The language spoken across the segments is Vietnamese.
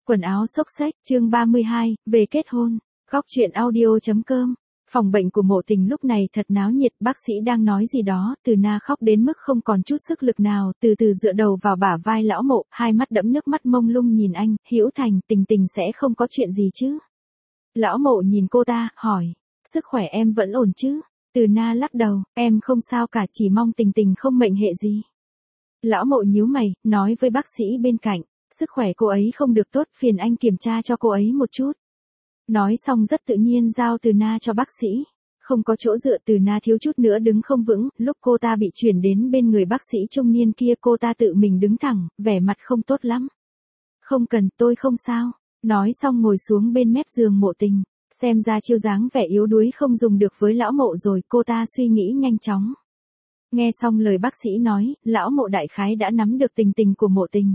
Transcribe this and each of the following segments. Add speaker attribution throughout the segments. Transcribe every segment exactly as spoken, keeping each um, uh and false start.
Speaker 1: Quần áo xốc xếch, chương ba mươi hai, về kết hôn. Góc truyện audio chấm com. Phòng bệnh của Mộ Tình lúc này thật náo nhiệt, bác sĩ đang nói gì đó, Từ Na khóc đến mức không còn chút sức lực nào, từ từ dựa đầu vào bả vai lão Mộ, hai mắt đẫm nước mắt mông lung nhìn anh, Hữu Thành, Tình Tình sẽ không có chuyện gì chứ? Lão Mộ nhìn cô ta, hỏi, sức khỏe em vẫn ổn chứ? Từ Na lắc đầu, em không sao cả, chỉ mong Tình Tình không mệnh hệ gì. Lão Mộ nhíu mày, nói với bác sĩ bên cạnh, sức khỏe cô ấy không được tốt, phiền anh kiểm tra cho cô ấy một chút. Nói xong rất tự nhiên giao Từ Na cho bác sĩ. Không có chỗ dựa, Từ Na thiếu chút nữa đứng không vững, lúc cô ta bị chuyển đến bên người bác sĩ trung niên kia cô ta tự mình đứng thẳng, vẻ mặt không tốt lắm. Không cần, tôi không sao. Nói xong ngồi xuống bên mép giường Mộ Tình. Xem ra chiêu dáng vẻ yếu đuối không dùng được với lão Mộ rồi, cô ta suy nghĩ nhanh chóng. Nghe xong lời bác sĩ nói, lão Mộ đại khái đã nắm được tình tình của Mộ Tình.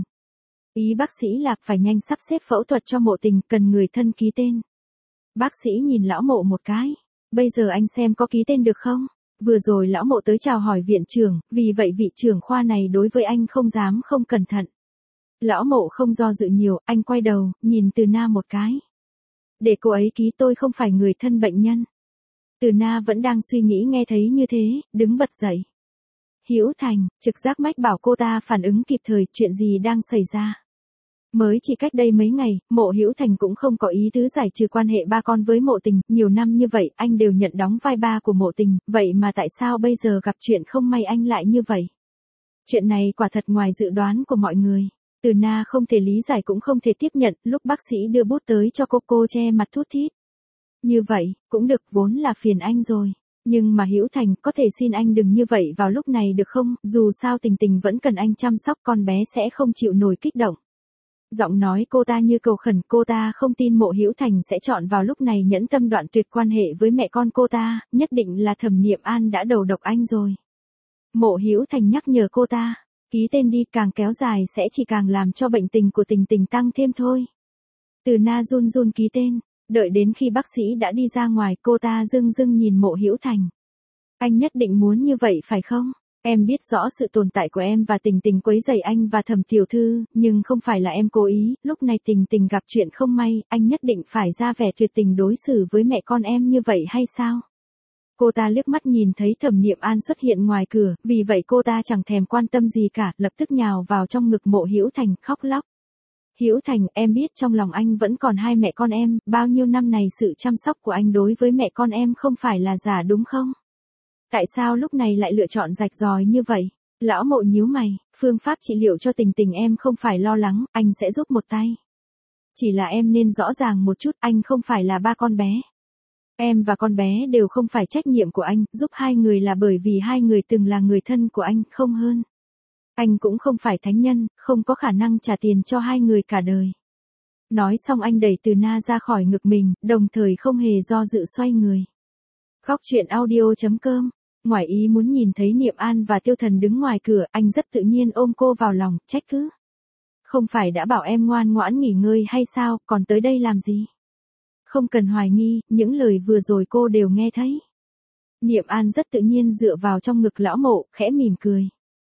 Speaker 1: Ý bác sĩ là phải nhanh sắp xếp phẫu thuật cho Mộ Tình, cần người thân ký tên. Bác sĩ nhìn lão Mộ một cái. Bây giờ anh xem có ký tên được không? Vừa rồi lão Mộ tới chào hỏi viện trưởng, vì vậy vị trưởng khoa này đối với anh không dám không cẩn thận. Lão Mộ không do dự nhiều, anh quay đầu, nhìn Từ Na một cái. Để cô ấy ký, tôi không phải người thân bệnh nhân. Từ Na vẫn đang suy nghĩ nghe thấy như thế, đứng bật dậy. Hữu Thành, trực giác mách bảo cô ta phản ứng kịp thời, chuyện gì đang xảy ra. Mới chỉ cách đây mấy ngày, Mộ Hữu Thành cũng không có ý tứ giải trừ quan hệ ba con với Mộ Tình, nhiều năm như vậy anh đều nhận đóng vai ba của Mộ Tình, vậy mà tại sao bây giờ gặp chuyện không may anh lại như vậy? Chuyện này quả thật ngoài dự đoán của mọi người. Từ Na không thể lý giải cũng không thể tiếp nhận, lúc bác sĩ đưa bút tới cho cô cô che mặt thút thít. Như vậy, cũng được, vốn là phiền anh rồi. Nhưng mà Hữu Thành, có thể xin anh đừng như vậy vào lúc này được không, dù sao Tình Tình vẫn cần anh chăm sóc, con bé sẽ không chịu nổi kích động. Giọng nói cô ta như cầu khẩn, cô ta không tin Mộ Hữu Thành sẽ chọn vào lúc này nhẫn tâm đoạn tuyệt quan hệ với mẹ con cô ta, nhất định là Thẩm Niệm An đã đầu độc anh rồi. Mộ Hữu Thành nhắc nhở cô ta, ký tên đi, càng kéo dài sẽ chỉ càng làm cho bệnh tình của Tình Tình tăng thêm thôi. Từ Na run run ký tên. Đợi đến khi bác sĩ đã đi ra ngoài, cô ta dưng dưng nhìn Mộ Hữu Thành. Anh nhất định muốn như vậy phải không? Em biết rõ sự tồn tại của em và Tình Tình quấy rầy anh và Thẩm tiểu thư, nhưng không phải là em cố ý, lúc này Tình Tình gặp chuyện không may, anh nhất định phải ra vẻ tuyệt tình đối xử với mẹ con em như vậy hay sao? Cô ta liếc mắt nhìn thấy Thẩm Niệm An xuất hiện ngoài cửa, vì vậy cô ta chẳng thèm quan tâm gì cả, lập tức nhào vào trong ngực Mộ Hữu Thành, khóc lóc. Hữu Thành, em biết trong lòng anh vẫn còn hai mẹ con em, bao nhiêu năm này sự chăm sóc của anh đối với mẹ con em không phải là giả đúng không? Tại sao lúc này lại lựa chọn rạch ròi như vậy? Lão Mộ nhíu mày, phương pháp trị liệu cho Tình Tình em không phải lo lắng, anh sẽ giúp một tay. Chỉ là em nên rõ ràng một chút, anh không phải là ba con bé. Em và con bé đều không phải trách nhiệm của anh, giúp hai người là bởi vì hai người từng là người thân của anh, không hơn. Anh cũng không phải thánh nhân, không có khả năng trả tiền cho hai người cả đời. Nói xong anh đẩy Từ Na ra khỏi ngực mình, đồng thời không hề do dự xoay người. Góc truyện audio chấm com. Ngoài ý muốn nhìn thấy Niệm An và Tiêu Thần đứng ngoài cửa, anh rất tự nhiên ôm cô vào lòng, trách cứ. Không phải đã bảo em ngoan ngoãn nghỉ ngơi hay sao, còn tới đây làm gì? Không cần hoài nghi, những lời vừa rồi cô đều nghe thấy. Niệm An rất tự nhiên dựa vào trong ngực lão Mộ, khẽ mỉm cười.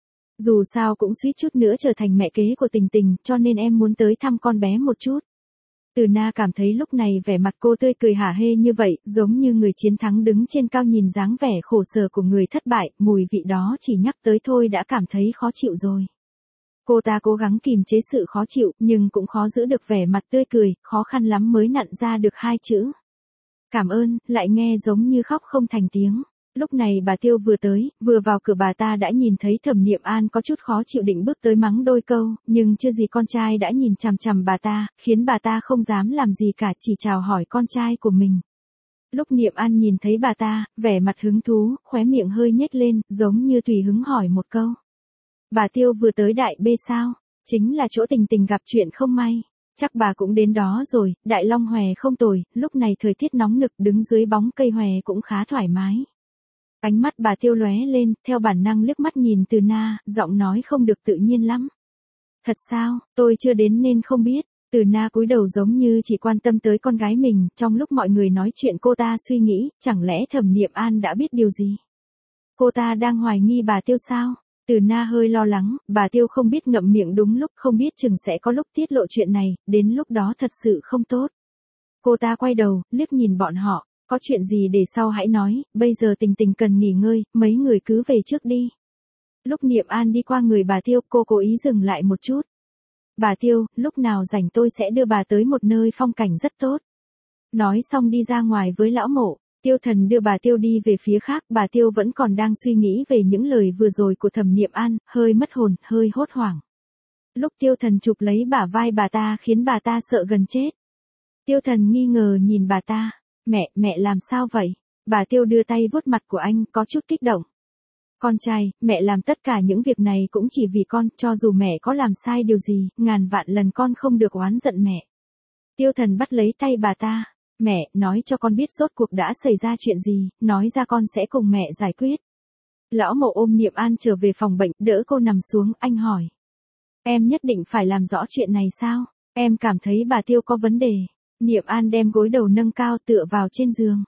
Speaker 1: Dù sao cũng suýt chút nữa trở thành mẹ kế của Tình Tình, cho nên em muốn tới thăm con bé một chút. Từ Na cảm thấy lúc này vẻ mặt cô tươi cười hả hê như vậy, giống như người chiến thắng đứng trên cao nhìn dáng vẻ khổ sở của người thất bại, mùi vị đó chỉ nhắc tới thôi đã cảm thấy khó chịu rồi. Cô ta cố gắng kìm chế sự khó chịu, nhưng cũng khó giữ được vẻ mặt tươi cười, khó khăn lắm mới nặn ra được hai chữ. Cảm ơn, lại nghe giống như khóc không thành tiếng. Lúc này bà Tiêu vừa tới, vừa vào cửa bà ta đã nhìn thấy Thẩm Niệm An có chút khó chịu định bước tới mắng đôi câu, nhưng chưa gì con trai đã nhìn chằm chằm bà ta, khiến bà ta không dám làm gì cả, chỉ chào hỏi con trai của mình. Lúc Niệm An nhìn thấy bà ta, vẻ mặt hứng thú, khóe miệng hơi nhếch lên, giống như tùy hứng hỏi một câu. Bà Tiêu vừa tới Đại B sao? Chính là chỗ Tình Tình gặp chuyện không may. Chắc bà cũng đến đó rồi, Đại Long Hòe không tồi, lúc này thời tiết nóng nực đứng dưới bóng cây hòe cũng khá thoải mái. Ánh mắt bà Tiêu lóe lên, theo bản năng liếc mắt nhìn Từ Na, giọng nói không được tự nhiên lắm. Thật sao, tôi chưa đến nên không biết. Từ Na cúi đầu giống như chỉ quan tâm tới con gái mình, trong lúc mọi người nói chuyện cô ta suy nghĩ, chẳng lẽ Thẩm Niệm An đã biết điều gì? Cô ta đang hoài nghi bà Tiêu sao? Từ Na hơi lo lắng, bà Tiêu không biết ngậm miệng đúng lúc, không biết chừng sẽ có lúc tiết lộ chuyện này, đến lúc đó thật sự không tốt. Cô ta quay đầu, liếc nhìn bọn họ, có chuyện gì để sau hãy nói, bây giờ Tình Tình cần nghỉ ngơi, mấy người cứ về trước đi. Lúc Niệm An đi qua người bà Tiêu, cô cố ý dừng lại một chút. Bà Tiêu, lúc nào rảnh tôi sẽ đưa bà tới một nơi phong cảnh rất tốt. Nói xong đi ra ngoài với lão Mộ. Tiêu Thần đưa bà Tiêu đi về phía khác, bà Tiêu vẫn còn đang suy nghĩ về những lời vừa rồi của Thẩm Niệm An, hơi mất hồn, hơi hốt hoảng. Lúc Tiêu Thần chụp lấy bả vai bà ta khiến bà ta sợ gần chết. Tiêu Thần nghi ngờ nhìn bà ta, mẹ, mẹ làm sao vậy? Bà Tiêu đưa tay vuốt mặt của anh, có chút kích động. Con trai, mẹ làm tất cả những việc này cũng chỉ vì con, cho dù mẹ có làm sai điều gì, ngàn vạn lần con không được oán giận mẹ. Tiêu Thần bắt lấy tay bà ta. Mẹ, nói cho con biết rốt cuộc đã xảy ra chuyện gì, nói ra con sẽ cùng mẹ giải quyết. Lão Mộ ôm Niệm An trở về phòng bệnh, đỡ cô nằm xuống, anh hỏi. Em nhất định phải làm rõ chuyện này sao? Em cảm thấy bà Tiêu có vấn đề. Niệm An đem gối đầu nâng cao tựa vào trên giường.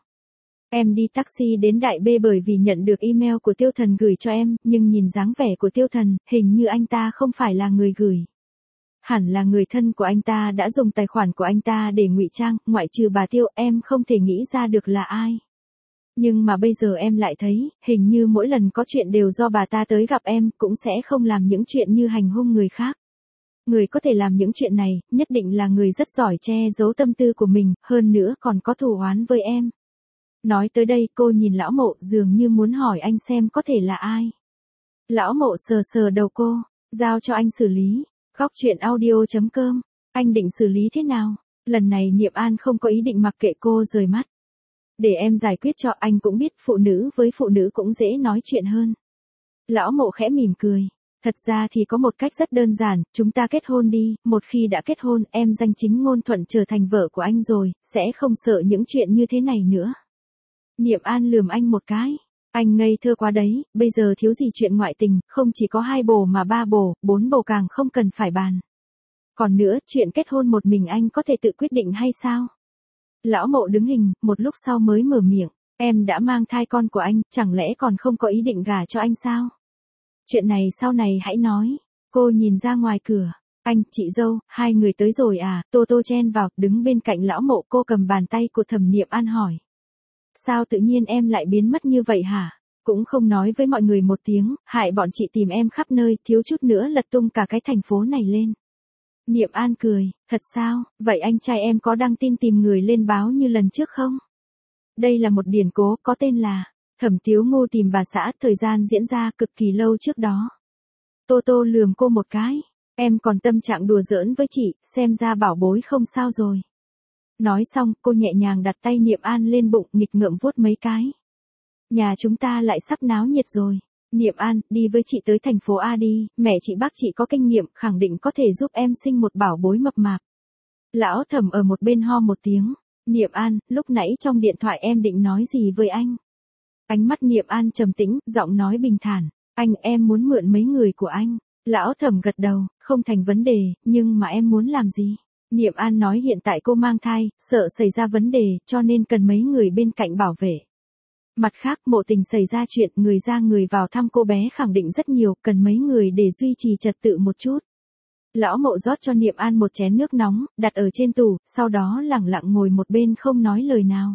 Speaker 1: Em đi taxi đến Đại B bởi vì nhận được email của Tiêu Thần gửi cho em, nhưng nhìn dáng vẻ của Tiêu Thần, hình như anh ta không phải là người gửi. Hẳn là người thân của anh ta đã dùng tài khoản của anh ta để ngụy trang, ngoại trừ bà Tiêu, em không thể nghĩ ra được là ai. Nhưng mà bây giờ em lại thấy, hình như mỗi lần có chuyện đều do bà ta tới gặp em, cũng sẽ không làm những chuyện như hành hung người khác. Người có thể làm những chuyện này, nhất định là người rất giỏi che giấu tâm tư của mình, hơn nữa còn có thù oán với em. Nói tới đây cô nhìn lão Mộ dường như muốn hỏi anh xem có thể là ai. Lão Mộ sờ sờ đầu cô, giao cho anh xử lý. Góc chuyện audio chấm com, anh định xử lý thế nào? Lần này Niệm An không có ý định mặc kệ cô rời mắt. Để em giải quyết cho, anh cũng biết phụ nữ với phụ nữ cũng dễ nói chuyện hơn. Lão Mộ khẽ mỉm cười. Thật ra thì có một cách rất đơn giản, chúng ta kết hôn đi, một khi đã kết hôn em danh chính ngôn thuận trở thành vợ của anh rồi, sẽ không sợ những chuyện như thế này nữa. Niệm An lườm anh một cái. Anh ngây thơ quá đấy, bây giờ thiếu gì chuyện ngoại tình, không chỉ có hai bồ mà ba bồ, bốn bồ càng không cần phải bàn. Còn nữa, chuyện kết hôn một mình anh có thể tự quyết định hay sao? Lão Mộ đứng hình, một lúc sau mới mở miệng, em đã mang thai con của anh, chẳng lẽ còn không có ý định gả cho anh sao? Chuyện này sau này hãy nói. Cô nhìn ra ngoài cửa, anh, chị dâu, hai người tới rồi à? Tô Tô chen vào, đứng bên cạnh Lão Mộ, cô cầm bàn tay của Thẩm Niệm An hỏi. Sao tự nhiên em lại biến mất như vậy hả? Cũng không nói với mọi người một tiếng, hại bọn chị tìm em khắp nơi, thiếu chút nữa lật tung cả cái thành phố này lên. Niệm An cười, thật sao, vậy anh trai em có đăng tin tìm người lên báo như lần trước không? Đây là một điển cố có tên là Thẩm Tiếu Ngô tìm bà xã, thời gian diễn ra cực kỳ lâu trước đó. Tô Tô lườm cô một cái, em còn tâm trạng đùa giỡn với chị, xem ra bảo bối không sao rồi. Nói xong, cô nhẹ nhàng đặt tay Niệm An lên bụng, nghịch ngợm vuốt mấy cái. Nhà chúng ta lại sắp náo nhiệt rồi. Niệm An, đi với chị tới thành phố A đi, mẹ chị bác chị có kinh nghiệm, khẳng định có thể giúp em sinh một bảo bối mập mạp. Lão Thẩm ở một bên ho một tiếng. Niệm An, lúc nãy trong điện thoại em định nói gì với anh? Ánh mắt Niệm An trầm tĩnh, giọng nói bình thản. Anh, em muốn mượn mấy người của anh. Lão Thẩm gật đầu, không thành vấn đề, nhưng mà em muốn làm gì? Niệm An nói hiện tại cô mang thai, sợ xảy ra vấn đề, cho nên cần mấy người bên cạnh bảo vệ. Mặt khác, Mộ Tình xảy ra chuyện, người ra người vào thăm cô bé khẳng định rất nhiều, cần mấy người để duy trì trật tự một chút. Lão Mộ rót cho Niệm An một chén nước nóng, đặt ở trên tủ, sau đó lẳng lặng ngồi một bên không nói lời nào.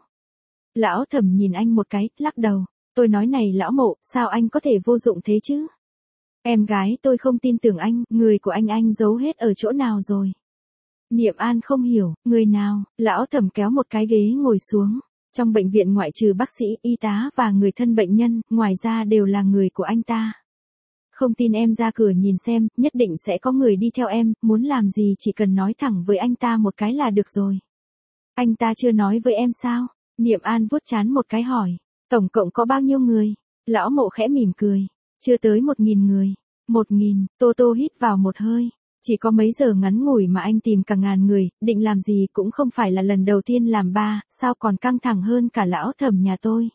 Speaker 1: Lão Thẩm nhìn anh một cái, lắc đầu. Tôi nói này Lão Mộ, sao anh có thể vô dụng thế chứ? Em gái tôi không tin tưởng anh, người của anh anh giấu hết ở chỗ nào rồi? Niệm An không hiểu, người nào? Lão Thẩm kéo một cái ghế ngồi xuống. Trong bệnh viện ngoại trừ bác sĩ, y tá và người thân bệnh nhân, ngoài ra đều là người của anh ta. Không tin em ra cửa nhìn xem, nhất định sẽ có người đi theo em, muốn làm gì chỉ cần nói thẳng với anh ta một cái là được rồi. Anh ta chưa nói với em sao? Niệm An vuốt trán một cái hỏi. Tổng cộng có bao nhiêu người? Lão Mộ khẽ mỉm cười. Chưa tới một nghìn người. Một nghìn, Tô Tô hít vào một hơi. Chỉ có mấy giờ ngắn ngủi mà anh tìm cả ngàn người, định làm gì cũng không phải là lần đầu tiên làm ba, sao còn căng thẳng hơn cả Lão Thẩm nhà tôi.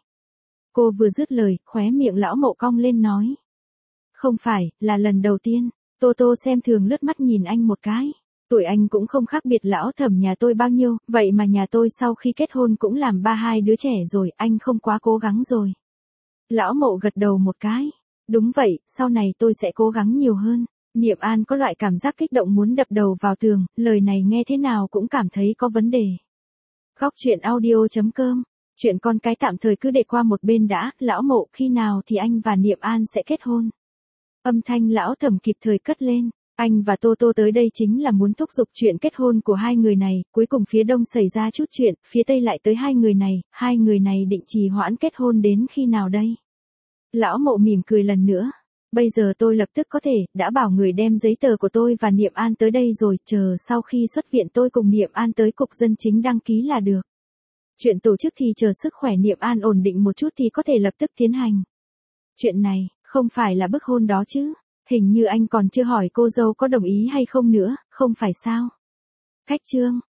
Speaker 1: Cô vừa dứt lời, khóe miệng Lão Mộ cong lên nói. Không phải, là lần đầu tiên. Tô Tô xem thường lướt mắt nhìn anh một cái. Tuổi anh cũng không khác biệt Lão Thẩm nhà tôi bao nhiêu, vậy mà nhà tôi sau khi kết hôn cũng làm ba hai đứa trẻ rồi, anh không quá cố gắng rồi. Lão Mộ gật đầu một cái. Đúng vậy, sau này tôi sẽ cố gắng nhiều hơn. Niệm An có loại cảm giác kích động muốn đập đầu vào tường, lời này nghe thế nào cũng cảm thấy có vấn đề. Góc chuyện audio.com. Chuyện con cái tạm thời cứ để qua một bên đã, lão Mộ, khi nào thì anh và Niệm An sẽ kết hôn? Âm thanh lão Thẩm kịp thời cất lên. Anh và Tô Tô tới đây chính là muốn thúc giục chuyện kết hôn của hai người này, cuối cùng phía đông xảy ra chút chuyện, phía tây lại tới hai người này, hai người này định trì hoãn kết hôn đến khi nào đây? Lão Mộ mỉm cười lần nữa. Bây giờ tôi lập tức có thể, đã bảo người đem giấy tờ của tôi và Niệm An tới đây rồi, chờ sau khi xuất viện tôi cùng Niệm An tới cục dân chính đăng ký là được. Chuyện tổ chức thì chờ sức khỏe Niệm An ổn định một chút thì có thể lập tức tiến hành. Chuyện này, không phải là bức hôn đó chứ? Hình như anh còn chưa hỏi cô dâu có đồng ý hay không nữa, không phải sao? Khách trương.